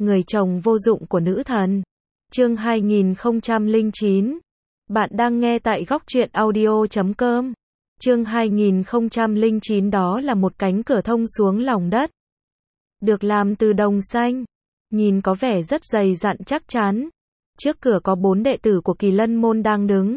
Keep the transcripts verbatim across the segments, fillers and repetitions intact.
Người chồng vô dụng của nữ thần. Chương hai nghìn không trăm lẻ chín. Bạn đang nghe tại góc truyện audio chấm com. Chương hai nghìn không trăm lẻ chín đó là một cánh cửa thông xuống lòng đất. Được làm từ đồng xanh. Nhìn có vẻ rất dày dặn chắc chắn. Trước cửa có bốn đệ tử của Kỳ Lân Môn đang đứng.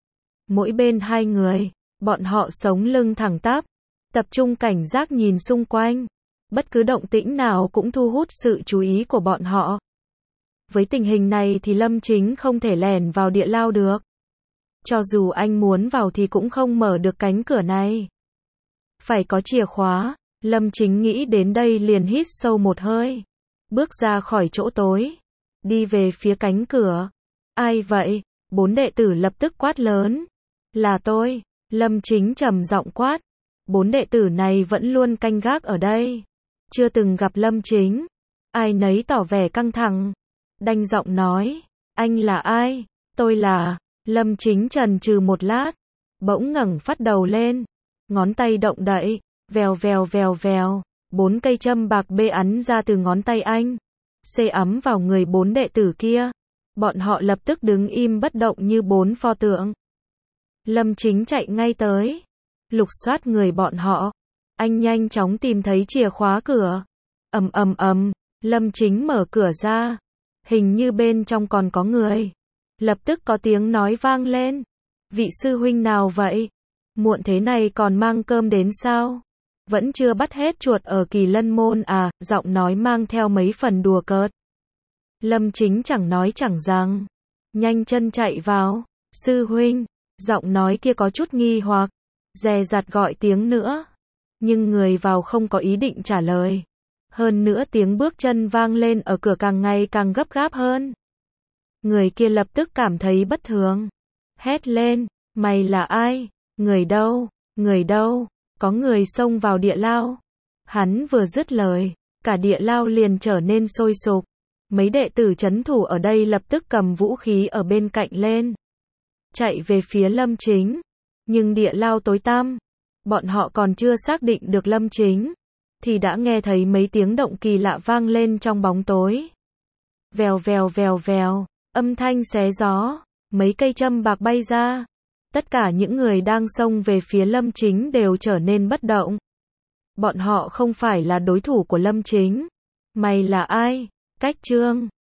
Mỗi bên hai người. Bọn họ sống lưng thẳng tắp. Tập trung cảnh giác nhìn xung quanh. Bất cứ động tĩnh nào cũng thu hút sự chú ý của bọn họ. Với tình hình này thì Lâm Chính không thể lẻn vào địa lao được. Cho dù anh muốn vào thì cũng không mở được cánh cửa này. Phải có chìa khóa. Lâm Chính nghĩ đến đây liền hít sâu một hơi. Bước ra khỏi chỗ tối. Đi về phía cánh cửa. Ai vậy? Bốn đệ tử lập tức quát lớn. Là tôi. Lâm Chính trầm giọng quát. Bốn đệ tử này vẫn luôn canh gác ở đây. Chưa từng gặp Lâm Chính. Ai nấy tỏ vẻ căng thẳng. Đanh giọng nói. Anh là ai? Tôi là... Lâm Chính chần chừ một lát. Bỗng ngẩng phát đầu lên. Ngón tay động đậy. Vèo vèo vèo vèo. Bốn cây châm bạc bê ắn ra từ ngón tay anh. Xê ấm vào người bốn đệ tử kia. Bọn họ lập tức đứng im bất động như bốn pho tượng. Lâm Chính chạy ngay tới. Lục soát người bọn họ. Anh nhanh chóng tìm thấy chìa khóa cửa. Ầm ầm ầm, Lâm Chính mở cửa ra. Hình như bên trong còn có người. Lập tức có tiếng nói vang lên. Vị sư huynh nào vậy? Muộn thế này còn mang cơm đến sao? Vẫn chưa bắt hết chuột ở Kỳ Lân Môn à? Giọng nói mang theo mấy phần đùa cợt. Lâm Chính chẳng nói chẳng rằng. Nhanh chân chạy vào. Sư huynh. Giọng nói kia có chút nghi hoặc. Dè dặt gọi tiếng nữa. Nhưng người vào không có ý định trả lời. Hơn nữa tiếng bước chân vang lên ở cửa càng ngày càng gấp gáp hơn. Người kia lập tức cảm thấy bất thường. Hét lên, mày là ai? Người đâu? Người đâu? Có người xông vào địa lao. Hắn vừa dứt lời, cả địa lao liền trở nên sôi sục. Mấy đệ tử trấn thủ ở đây lập tức cầm vũ khí ở bên cạnh lên. Chạy về phía Lâm Chính. Nhưng địa lao tối tăm. Bọn họ còn chưa xác định được Lâm Chính. Thì đã nghe thấy mấy tiếng động kỳ lạ vang lên trong bóng tối. Vèo vèo vèo vèo. Âm thanh xé gió. Mấy cây châm bạc bay ra. Tất cả những người đang xông về phía Lâm Chính đều trở nên bất động. Bọn họ không phải là đối thủ của Lâm Chính. Mày là ai? Cách Trương.